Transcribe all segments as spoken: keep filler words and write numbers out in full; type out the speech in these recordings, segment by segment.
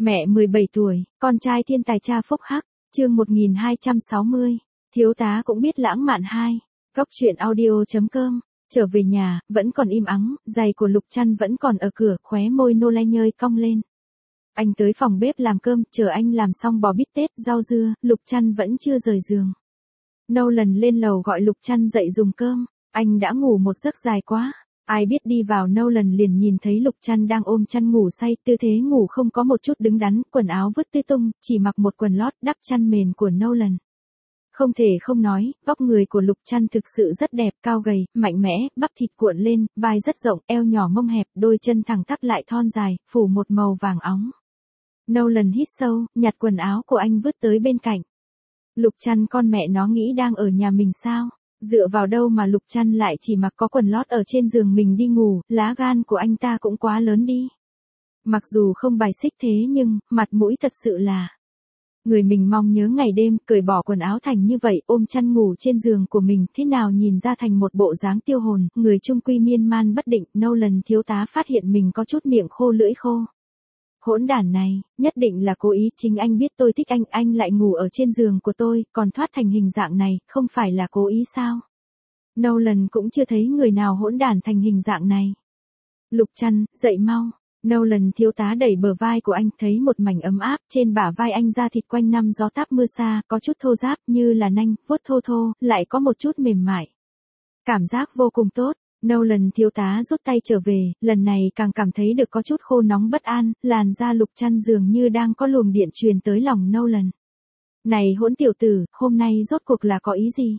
Mẹ mười bảy tuổi, con trai thiên tài cha phúc hắc, chương một nghìn hai trăm sáu mươi, thiếu tá cũng biết lãng mạn hai, góc truyện audio.com, trở về nhà, vẫn còn im ắng, giày của Lục Trăn vẫn còn ở cửa, khóe môi nô le nhơi cong lên. Anh tới phòng bếp làm cơm, chờ anh làm xong bò bít tết, rau dưa, Lục Trăn vẫn chưa rời giường. Nolan lên lầu gọi Lục Trăn dậy dùng cơm, anh đã ngủ một giấc dài quá. Ai biết đi vào Nolan liền nhìn thấy Lục Trăn đang ôm chăn ngủ say, tư thế ngủ không có một chút đứng đắn, quần áo vứt tứ tung, chỉ mặc một quần lót đắp chăn mền của Nolan. Không thể không nói, vóc người của Lục Trăn thực sự rất đẹp, cao gầy, mạnh mẽ, bắp thịt cuộn lên, vai rất rộng, eo nhỏ mông hẹp, đôi chân thẳng tắp lại thon dài, phủ một màu vàng óng. Nolan hít sâu, nhặt quần áo của anh vứt tới bên cạnh. Lục Trăn con mẹ nó nghĩ đang ở nhà mình sao? Dựa vào đâu mà Lục Trăn lại chỉ mặc có quần lót ở trên giường mình đi ngủ, lá gan của anh ta cũng quá lớn đi. Mặc dù không bài xích thế nhưng, mặt mũi thật sự là. Người mình mong nhớ ngày đêm, cởi bỏ quần áo thành như vậy, ôm chăn ngủ trên giường của mình, thế nào nhìn ra thành một bộ dáng tiêu hồn, người trung quy miên man bất định, Nolan thiếu tá phát hiện mình có chút miệng khô lưỡi khô. Hỗn đản này, nhất định là cố ý, chính anh biết tôi thích anh, anh lại ngủ ở trên giường của tôi, còn thoát thành hình dạng này, không phải là cố ý sao? Nolan cũng chưa thấy người nào hỗn đản thành hình dạng này. Lục Trăn, dậy mau. Nolan thiếu tá đẩy bờ vai của anh, thấy một mảnh ấm áp, trên bả vai anh da thịt quanh năm gió táp mưa xa, có chút thô ráp như là nanh, vuốt thô thô, lại có một chút mềm mại. Cảm giác vô cùng tốt. Nolan thiếu tá rút tay trở về, lần này càng cảm thấy được có chút khô nóng bất an, làn da Lục Trăn dường như đang có luồng điện truyền tới lòng Nolan. Này hỗn tiểu tử, hôm nay rốt cuộc là có ý gì?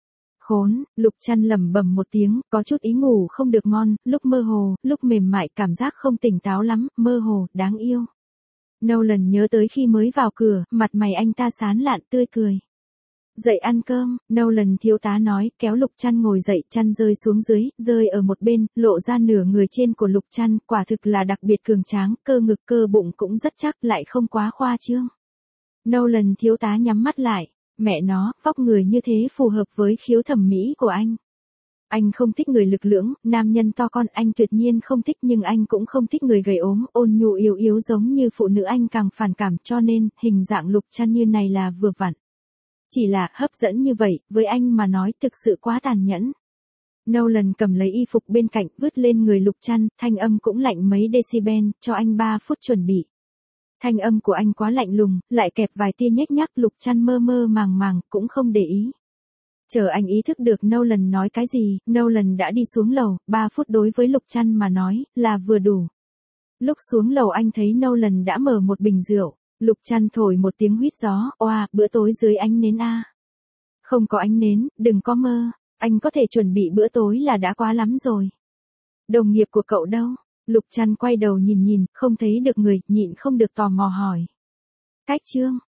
Khốn, Lục Trăn lẩm bẩm một tiếng, có chút ý ngủ không được ngon, lúc mơ hồ, lúc mềm mại, cảm giác không tỉnh táo lắm, mơ hồ, đáng yêu. Nolan nhớ tới khi mới vào cửa, mặt mày anh ta sán lạn tươi cười. Dậy ăn cơm, Nolan thiếu tá nói, kéo Lục Trăn ngồi dậy, chăn rơi xuống dưới, rơi ở một bên, lộ ra nửa người trên của Lục Trăn, quả thực là đặc biệt cường tráng, cơ ngực cơ bụng cũng rất chắc, lại không quá khoa trương. Nolan thiếu tá nhắm mắt lại, mẹ nó, vóc người như thế phù hợp với khiếu thẩm mỹ của anh. Anh không thích người lực lưỡng, nam nhân to con, anh tuyệt nhiên không thích, nhưng anh cũng không thích người gầy ốm, ôn nhu yếu yếu giống như phụ nữ, anh càng phản cảm, cho nên, hình dạng Lục Trăn như này là vừa vặn. Chỉ là, hấp dẫn như vậy, với anh mà nói thực sự quá tàn nhẫn. Nolan cầm lấy y phục bên cạnh, vứt lên người Lục Trăn, thanh âm cũng lạnh mấy decibel, cho anh ba phút chuẩn bị. Thanh âm của anh quá lạnh lùng, lại kẹp vài tia nhếch nhác, Lục Trăn mơ mơ màng màng, cũng không để ý. Chờ anh ý thức được Nolan nói cái gì, Nolan đã đi xuống lầu, ba phút đối với Lục Trăn mà nói, là vừa đủ. Lúc xuống lầu anh thấy Nolan đã mở một bình rượu. Lục Trăn thổi một tiếng huýt gió, oa, bữa tối dưới ánh nến a. Không có ánh nến, đừng có mơ, anh có thể chuẩn bị bữa tối là đã quá lắm rồi. Đồng nghiệp của cậu đâu? Lục Trăn quay đầu nhìn nhìn, không thấy được người, nhịn không được tò mò hỏi. Cách trương,